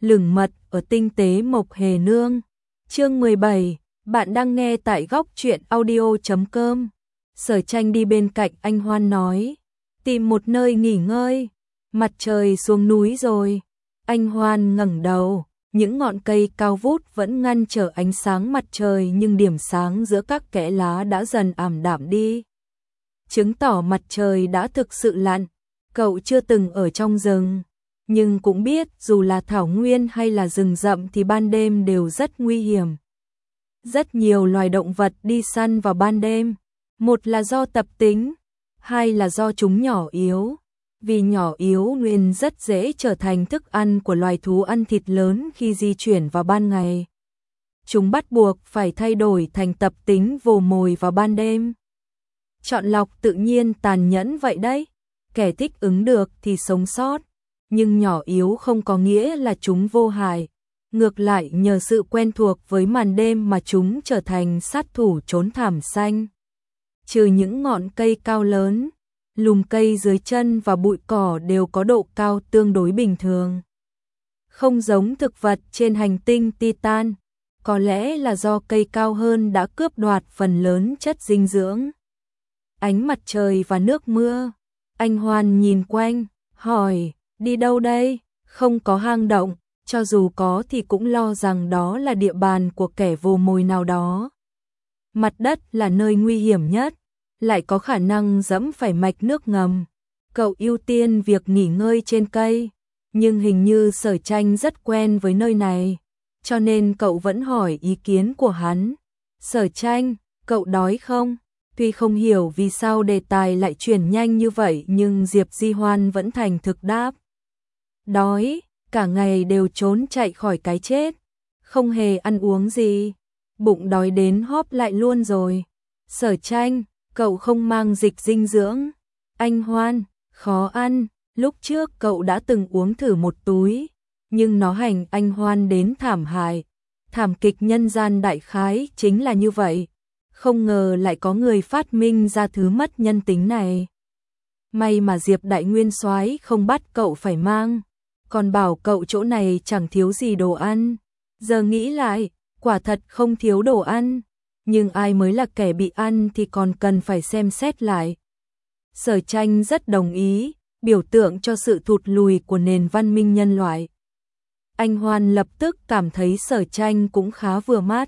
lửng mật ở tinh tế Mộc Hề Nương. Chương 17, bạn đang nghe tại góc truyện audio.com. Sở Tranh đi bên cạnh anh Hoan nói, tìm một nơi nghỉ ngơi, mặt trời xuống núi rồi. Anh Hoan ngẩng đầu, những ngọn cây cao vút vẫn ngăn trở ánh sáng mặt trời nhưng điểm sáng giữa các kẽ lá đã dần ảm đạm đi, chứng tỏ mặt trời đã thực sự lặn. Cậu chưa từng ở trong rừng, nhưng cũng biết dù là thảo nguyên hay là rừng rậm thì ban đêm đều rất nguy hiểm. Rất nhiều loài động vật đi săn vào ban đêm, một là do tập tính, hai là do chúng nhỏ yếu. Vì nhỏ yếu nên rất dễ trở thành thức ăn của loài thú ăn thịt lớn khi di chuyển vào ban ngày. Chúng bắt buộc phải thay đổi thành tập tính vồ mồi vào ban đêm. Chọn lọc tự nhiên tàn nhẫn vậy đấy, kẻ thích ứng được thì sống sót, nhưng nhỏ yếu không có nghĩa là chúng vô hại. Ngược lại nhờ sự quen thuộc với màn đêm mà chúng trở thành sát thủ trốn thảm xanh. Trừ những ngọn cây cao lớn, lùm cây dưới chân và bụi cỏ đều có độ cao tương đối bình thường. Không giống thực vật trên hành tinh Titan, có lẽ là do cây cao hơn đã cướp đoạt phần lớn chất dinh dưỡng. Ánh mặt trời và nước mưa. Anh Hoan nhìn quanh, hỏi, đi đâu đây? Không có hang động, cho dù có thì cũng lo rằng đó là địa bàn của kẻ vồ mồi nào đó. Mặt đất là nơi nguy hiểm nhất, lại có khả năng dẫm phải mạch nước ngầm. Cậu ưu tiên việc nghỉ ngơi trên cây, nhưng hình như Sở Tranh rất quen với nơi này, cho nên cậu vẫn hỏi ý kiến của hắn. Sở Tranh, cậu đói không? Tuy không hiểu vì sao đề tài lại chuyển nhanh như vậy nhưng Diệp Di Hoan vẫn thành thực đáp. Đói, cả ngày đều trốn chạy khỏi cái chết, không hề ăn uống gì, bụng đói đến hóp lại luôn rồi. Sở Tranh, cậu không mang dịch dinh dưỡng. Anh Hoan, khó ăn, lúc trước cậu đã từng uống thử một túi, nhưng nó hành anh Hoan đến thảm hại. Thảm kịch nhân gian đại khái chính là như vậy, không ngờ lại có người phát minh ra thứ mất nhân tính này. May mà Diệp Đại Nguyên Soái không bắt cậu phải mang, còn bảo cậu chỗ này chẳng thiếu gì đồ ăn. Giờ nghĩ lại, quả thật không thiếu đồ ăn, nhưng ai mới là kẻ bị ăn thì còn cần phải xem xét lại. Sở Tranh rất đồng ý, biểu tượng cho sự thụt lùi của nền văn minh nhân loại. Anh Hoan lập tức cảm thấy Sở Tranh cũng khá vừa mắt.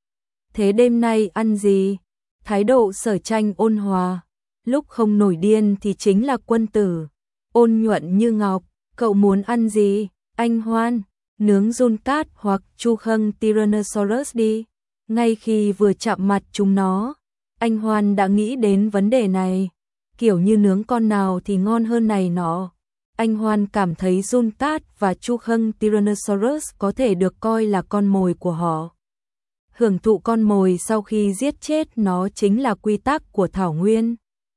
Thế đêm nay ăn gì? Thái độ Sở Tranh ôn hòa, lúc không nổi điên thì chính là quân tử, ôn nhuận như ngọc. Cậu muốn ăn gì? Anh Hoan, nướng giun cát hoặc chu khâng Tyrannosaurus đi. Ngay khi vừa chạm mặt chúng nó, anh Hoan đã nghĩ đến vấn đề này, kiểu như nướng con nào thì ngon hơn này nọ. Anh Hoan cảm thấy giun cát và chu khâng Tyrannosaurus có thể được coi là con mồi của họ. Hưởng thụ con mồi sau khi giết chết nó chính là quy tắc của thảo nguyên.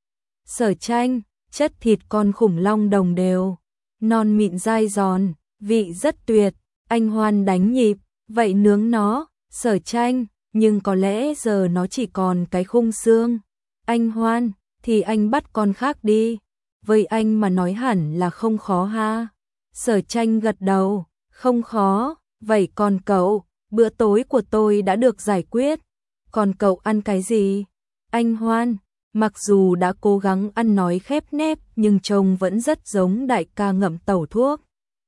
Sở Tranh, chất thịt con khủng long đồng đều, non mịn dai giòn, vị rất tuyệt. Anh Hoan đánh nhịp, vậy nướng nó. Sở Tranh, nhưng có lẽ giờ nó chỉ còn cái khung xương. Anh Hoan, thì anh bắt con khác đi, với anh mà nói hẳn là không khó ha. Sở Tranh gật đầu, không khó. Vậy còn cậu, bữa tối của tôi đã được giải quyết, còn cậu ăn cái gì? Anh Hoan, mặc dù đã cố gắng ăn nói khép nép nhưng trông vẫn rất giống đại ca ngậm tẩu thuốc.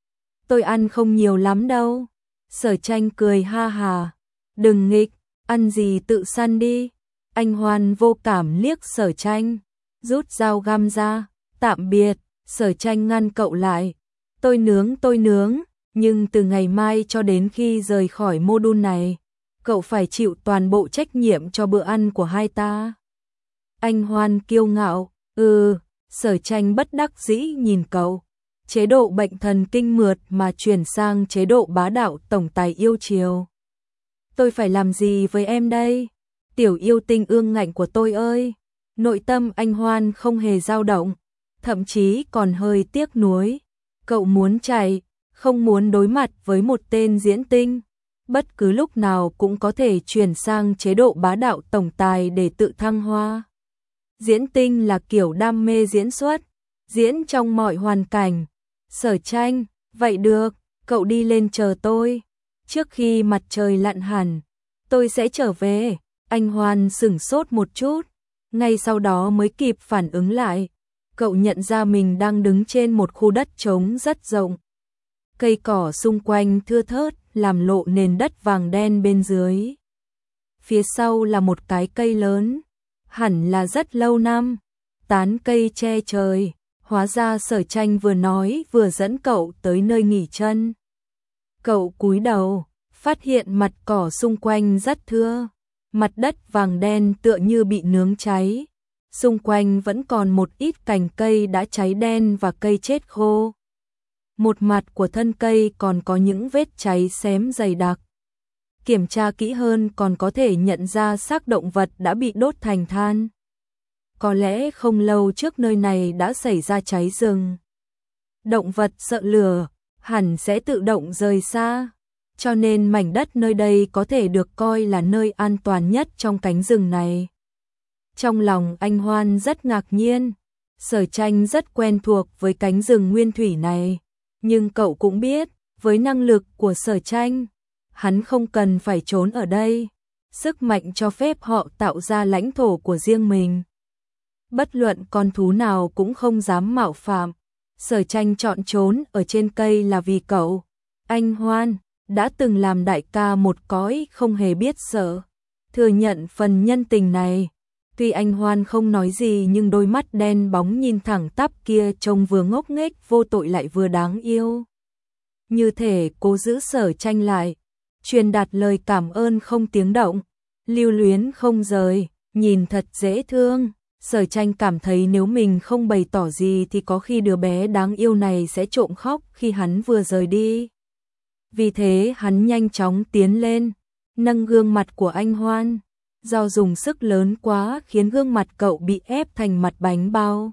Tôi ăn không nhiều lắm đâu. Sở Tranh cười ha hà, đừng nghịch, ăn gì tự săn đi. Anh Hoan vô cảm liếc Sở Tranh, rút dao găm ra, tạm biệt. Sở Tranh ngăn cậu lại, tôi nướng, nhưng từ ngày mai cho đến khi rời khỏi mô đun này, cậu phải chịu toàn bộ trách nhiệm cho bữa ăn của hai ta. Anh Hoan kiêu ngạo, Sở Tranh bất đắc dĩ nhìn cậu, chế độ bệnh thần kinh mượt mà chuyển sang chế độ bá đạo tổng tài yêu chiều. Tôi phải làm gì với em đây? Tiểu yêu tinh ương ngạnh của tôi ơi. Nội tâm anh Hoan không hề dao động, thậm chí còn hơi tiếc nuối. Cậu muốn chạy, không muốn đối mặt với một tên diễn tinh. Bất cứ lúc nào cũng có thể chuyển sang chế độ bá đạo tổng tài để tự thăng hoa. Diễn tinh là kiểu đam mê diễn xuất, diễn trong mọi hoàn cảnh. Sở Tranh, vậy được, cậu đi lên chờ tôi, trước khi mặt trời lặn hẳn, tôi sẽ trở về. Anh Hoan sửng sốt một chút, ngay sau đó mới kịp phản ứng lại. Cậu nhận ra mình đang đứng trên một khu đất trống rất rộng. Cây cỏ xung quanh thưa thớt, làm lộ nền đất vàng đen bên dưới. Phía sau là một cái cây lớn, hẳn là rất lâu năm, tán cây che trời. Hóa ra Sở Tranh vừa nói vừa dẫn cậu tới nơi nghỉ chân. Cậu cúi đầu, phát hiện mặt cỏ xung quanh rất thưa, mặt đất vàng đen tựa như bị nướng cháy. Xung quanh vẫn còn một ít cành cây đã cháy đen và cây chết khô. Một mặt của thân cây còn có những vết cháy xém dày đặc. Kiểm tra kỹ hơn còn có thể nhận ra xác động vật đã bị đốt thành than. Có lẽ không lâu trước nơi này đã xảy ra cháy rừng. Động vật sợ lửa, hẳn sẽ tự động rời xa, cho nên mảnh đất nơi đây có thể được coi là nơi an toàn nhất trong cánh rừng này. Trong lòng anh Hoan rất ngạc nhiên, Sở Tranh rất quen thuộc với cánh rừng nguyên thủy này, nhưng cậu cũng biết, với năng lực của Sở Tranh, hắn không cần phải trốn ở đây, sức mạnh cho phép họ tạo ra lãnh thổ của riêng mình. Bất luận con thú nào cũng không dám mạo phạm. Sở Tranh chọn trốn ở trên cây là vì cậu, anh Hoan, đã từng làm đại ca một cõi không hề biết sợ. Thừa nhận phần nhân tình này, tuy anh Hoan không nói gì nhưng đôi mắt đen bóng nhìn thẳng tắp kia trông vừa ngốc nghếch vô tội lại vừa đáng yêu. Như thể cố giữ Sở Tranh lại, truyền đạt lời cảm ơn không tiếng động, lưu luyến không rời, nhìn thật dễ thương. Sở Tranh cảm thấy nếu mình không bày tỏ gì thì có khi đứa bé đáng yêu này sẽ trộm khóc khi hắn vừa rời đi. Vì thế hắn nhanh chóng tiến lên, nâng gương mặt của anh Hoan. Do dùng sức lớn quá khiến gương mặt cậu bị ép thành mặt bánh bao.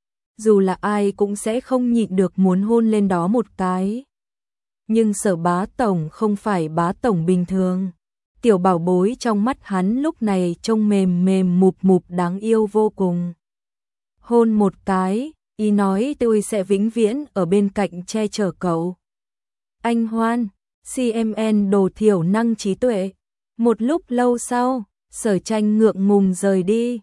Dù là ai cũng sẽ không nhịn được muốn hôn lên đó một cái. Nhưng Sở bá tổng không phải bá tổng bình thường. Tiểu bảo bối trong mắt hắn lúc này trông mềm mềm mụp mụp đáng yêu vô cùng. Hôn một cái, ý nói tôi sẽ vĩnh viễn ở bên cạnh che chở cậu. Anh Hoan, CMN đồ thiểu năng trí tuệ. Một lúc lâu sau, Sở Tranh ngượng ngùng rời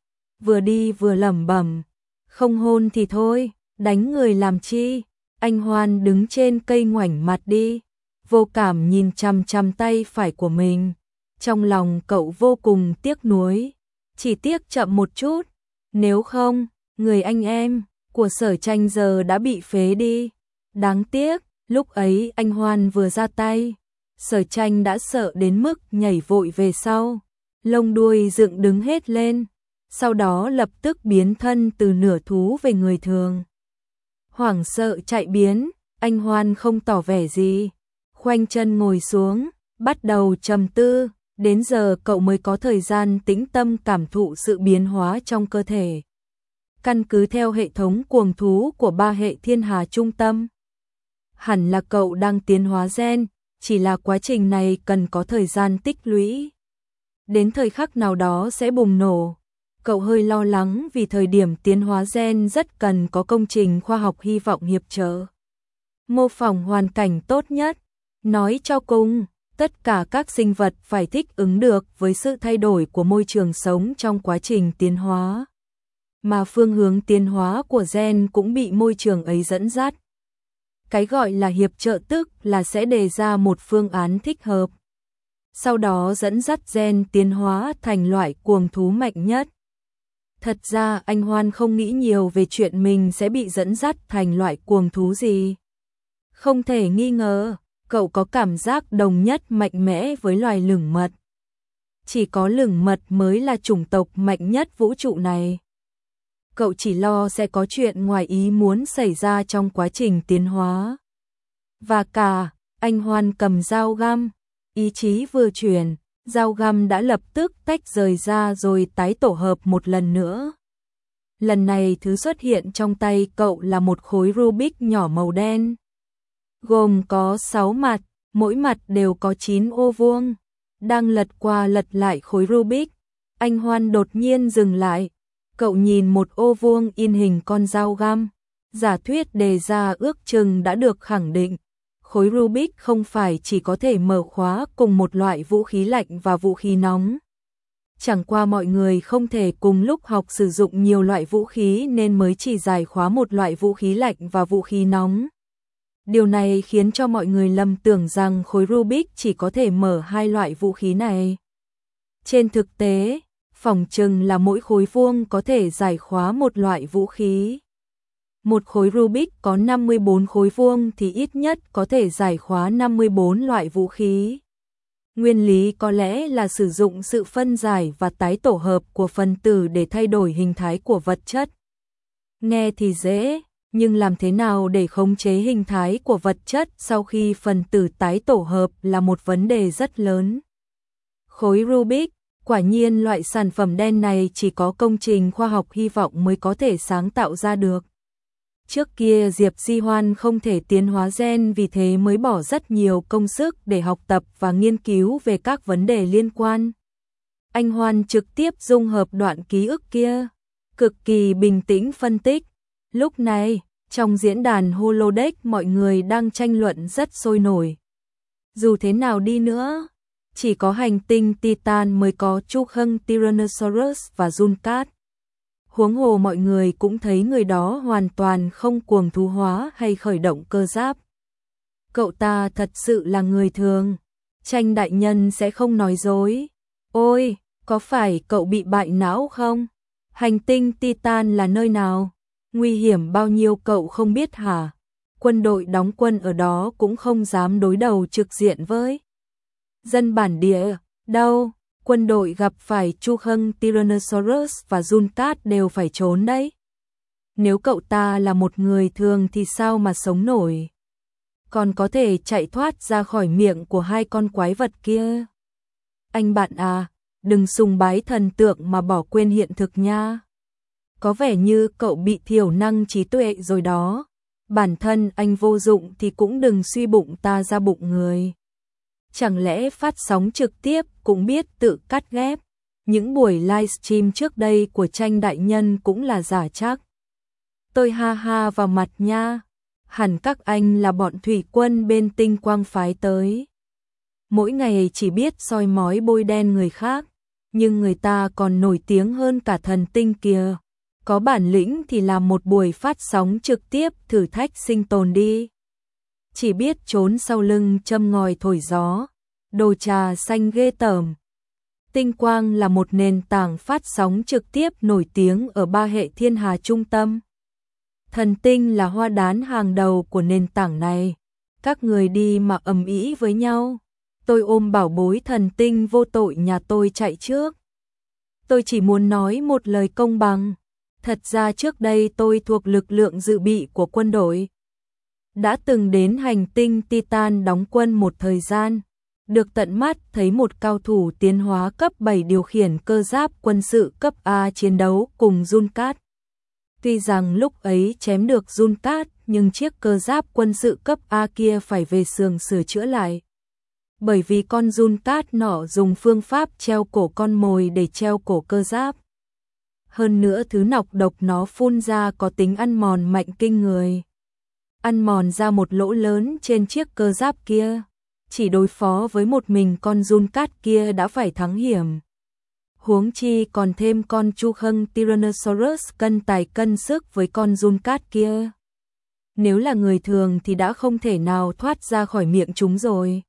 đi vừa lẩm bẩm, không hôn thì thôi, đánh người làm chi. Anh Hoan đứng trên cây ngoảnh mặt đi, vô cảm nhìn chằm chằm tay phải của mình. Trong lòng cậu vô cùng tiếc nuối, chỉ tiếc chậm một chút, nếu không, người anh em của Sở Tranh giờ đã bị phế đi. Đáng tiếc, lúc ấy anh Hoan vừa ra tay, Sở Tranh đã sợ đến mức nhảy vội về sau, lông đuôi dựng đứng hết lên, sau đó lập tức biến thân từ nửa thú về người thường. Hoảng sợ chạy biến, anh Hoan không tỏ vẻ gì, khoanh chân ngồi xuống, bắt đầu trầm tư. Đến giờ cậu mới có thời gian tĩnh tâm cảm thụ sự biến hóa trong cơ thể. Căn cứ theo hệ thống cuồng thú của 3 hệ thiên hà trung tâm, hẳn là cậu đang tiến hóa gen, chỉ là quá trình này cần có thời gian tích lũy. Đến thời khắc nào đó sẽ bùng nổ. Cậu hơi lo lắng vì thời điểm tiến hóa gen rất cần có công trình khoa học hy vọng hiệp trợ. Mô phỏng hoàn cảnh tốt nhất. Nói cho cùng, tất cả các sinh vật phải thích ứng được với sự thay đổi của môi trường sống trong quá trình tiến hóa. Mà phương hướng tiến hóa của gen cũng bị môi trường ấy dẫn dắt. Cái gọi là hiệp trợ tức là sẽ đề ra một phương án thích hợp. Sau đó dẫn dắt gen tiến hóa thành loại cuồng thú mạnh nhất. Thật ra anh Hoan không nghĩ nhiều về chuyện mình sẽ bị dẫn dắt thành loại cuồng thú gì. Không thể nghi ngờ, cậu có cảm giác đồng nhất mạnh mẽ với loài lửng mật. Chỉ có lửng mật mới là chủng tộc mạnh nhất vũ trụ này. Cậu chỉ lo sẽ có chuyện ngoài ý muốn xảy ra trong quá trình tiến hóa. Và cả, anh Hoan cầm dao găm, ý chí vừa chuyển, dao găm đã lập tức tách rời ra rồi tái tổ hợp một lần nữa. Lần này thứ xuất hiện trong tay cậu là một khối Rubik nhỏ màu đen. Gồm có 6 mặt, mỗi mặt đều có 9 ô vuông. Đang lật qua lật lại khối Rubik, anh Hoan đột nhiên dừng lại. Cậu nhìn một ô vuông in hình con dao găm. Giả thuyết đề ra ước chừng đã được khẳng định. khối Rubik không phải chỉ có thể mở khóa cùng một loại vũ khí lạnh và vũ khí nóng. Chẳng qua mọi người không thể cùng lúc học sử dụng nhiều loại vũ khí nên mới chỉ giải khóa một loại vũ khí lạnh và vũ khí nóng. Điều này khiến cho mọi người lầm tưởng rằng khối Rubik chỉ có thể mở hai loại vũ khí này. Trên thực tế, phỏng chừng là mỗi khối vuông có thể giải khóa một loại vũ khí. Một khối Rubik có 54 khối vuông thì ít nhất có thể giải khóa 54 loại vũ khí. Nguyên lý có lẽ là sử dụng sự phân giải và tái tổ hợp của phân tử để thay đổi hình thái của vật chất. Nghe thì dễ, nhưng làm thế nào để khống chế hình thái của vật chất sau khi phân tử tái tổ hợp là một vấn đề rất lớn. Khối Rubik, quả nhiên loại sản phẩm đen này chỉ có công trình khoa học hy vọng mới có thể sáng tạo ra được. Trước kia Diệp Di Hoan không thể tiến hóa gen vì thế mới bỏ rất nhiều công sức để học tập và nghiên cứu về các vấn đề liên quan. Anh Hoan trực tiếp dung hợp đoạn ký ức kia, cực kỳ bình tĩnh phân tích. Lúc này, trong diễn đàn Holodeck mọi người đang tranh luận rất sôi nổi. Dù thế nào đi nữa, chỉ có hành tinh Titan mới có Chu Khâng Tyrannosaurus và Junkat. Huống hồ mọi người cũng thấy người đó hoàn toàn không cuồng thú hóa hay khởi động cơ giáp. Cậu ta thật sự là người thường. Tranh đại nhân sẽ không nói dối. Ôi, có phải cậu bị bại não không? Hành tinh Titan là nơi nào? Nguy hiểm bao nhiêu cậu không biết hả? Quân đội đóng quân ở đó cũng không dám đối đầu trực diện với dân bản địa. Đâu, quân đội gặp phải Chu Khâng Tyrannosaurus và Junkat đều phải trốn đấy. Nếu cậu ta là một người thường thì sao mà sống nổi? Còn có thể chạy thoát ra khỏi miệng của hai con quái vật kia. Anh bạn à, đừng sùng bái thần tượng mà bỏ quên hiện thực nha. Có vẻ như cậu bị thiểu năng trí tuệ rồi đó. Bản thân anh vô dụng thì cũng đừng suy bụng ta ra bụng người. Chẳng lẽ phát sóng trực tiếp cũng biết tự cắt ghép? Những buổi livestream trước đây của Tranh đại nhân cũng là giả chắc. Tôi ha ha vào mặt nha. Hẳn các anh là bọn thủy quân bên Tinh Quang phái tới. Mỗi ngày chỉ biết soi mói bôi đen người khác, nhưng người ta còn nổi tiếng hơn cả thần tinh kìa. Có bản lĩnh thì làm một buổi phát sóng trực tiếp thử thách sinh tồn đi. Chỉ biết trốn sau lưng châm ngòi thổi gió, đồ trà xanh ghê tởm. Tinh Quang là một nền tảng phát sóng trực tiếp nổi tiếng ở 3 hệ thiên hà trung tâm. Thần tinh là hoa đán hàng đầu của nền tảng này. Các người đi mà ầm ĩ với nhau. Tôi ôm bảo bối thần tinh vô tội nhà tôi chạy trước. Tôi chỉ muốn nói một lời công bằng. Thật ra trước đây tôi thuộc lực lượng dự bị của quân đội. Đã từng đến hành tinh Titan đóng quân một thời gian. Được tận mắt thấy một cao thủ tiến hóa cấp 7 điều khiển cơ giáp quân sự cấp A chiến đấu cùng Junkat. Tuy rằng lúc ấy chém được Junkat, nhưng chiếc cơ giáp quân sự cấp A kia phải về xưởng sửa chữa lại. Bởi vì con Junkat nọ dùng phương pháp treo cổ con mồi để treo cổ cơ giáp. Hơn nữa thứ nọc độc nó phun ra có tính ăn mòn mạnh kinh người. Ăn mòn ra một lỗ lớn trên chiếc cơ giáp kia. Chỉ đối phó với một mình con Junkat kia đã phải thắng hiểm. Huống chi còn thêm con Chu Khâng Tyrannosaurus cân tài cân sức với con Junkat kia. Nếu là người thường thì đã không thể nào thoát ra khỏi miệng chúng rồi.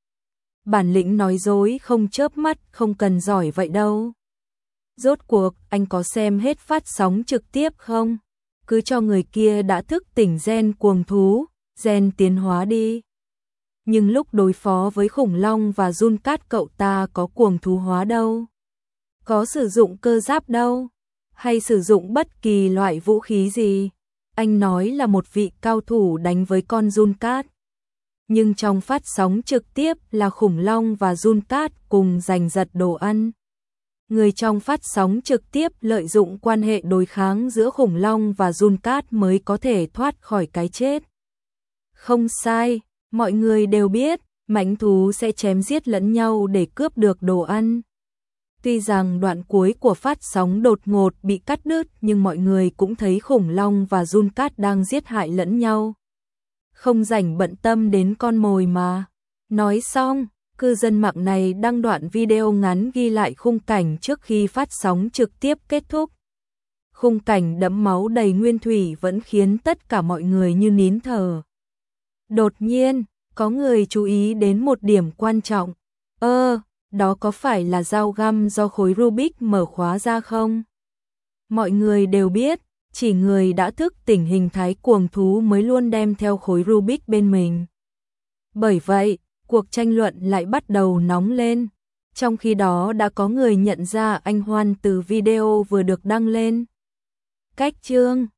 Bản lĩnh nói dối không chớp mắt không cần giỏi vậy đâu. Rốt cuộc anh có xem hết phát sóng trực tiếp không? Cứ cho người kia đã thức tỉnh gen cuồng thú, gen tiến hóa đi. Nhưng lúc đối phó với khủng long và Junkat cậu ta có cuồng thú hóa đâu. Có sử dụng cơ giáp đâu. Hay sử dụng bất kỳ loại vũ khí gì. Anh nói là một vị cao thủ đánh với con Junkat. Nhưng trong phát sóng trực tiếp là khủng long và Junkat cùng giành giật đồ ăn. Người trong phát sóng trực tiếp lợi dụng quan hệ đối kháng giữa khủng long và Junkat mới có thể thoát khỏi cái chết. Không sai, mọi người đều biết, mãnh thú sẽ chém giết lẫn nhau để cướp được đồ ăn. Tuy rằng đoạn cuối của phát sóng đột ngột bị cắt đứt nhưng mọi người cũng thấy khủng long và Junkat đang giết hại lẫn nhau. không rảnh bận tâm đến con mồi mà. Nói xong, cư dân mạng này đăng đoạn video ngắn ghi lại khung cảnh trước khi phát sóng trực tiếp kết thúc. Khung cảnh đẫm máu đầy nguyên thủy vẫn khiến tất cả mọi người như nín thở. Đột nhiên, có người chú ý đến một điểm quan trọng. Đó có phải là dao găm do khối Rubik mở khóa ra không? Mọi người đều biết, chỉ người đã thức tỉnh hình thái cuồng thú mới luôn đem theo khối Rubik bên mình. Bởi vậy, cuộc tranh luận lại bắt đầu nóng lên. Trong khi đó đã có người nhận ra anh Hoan từ video vừa được đăng lên. Cách chương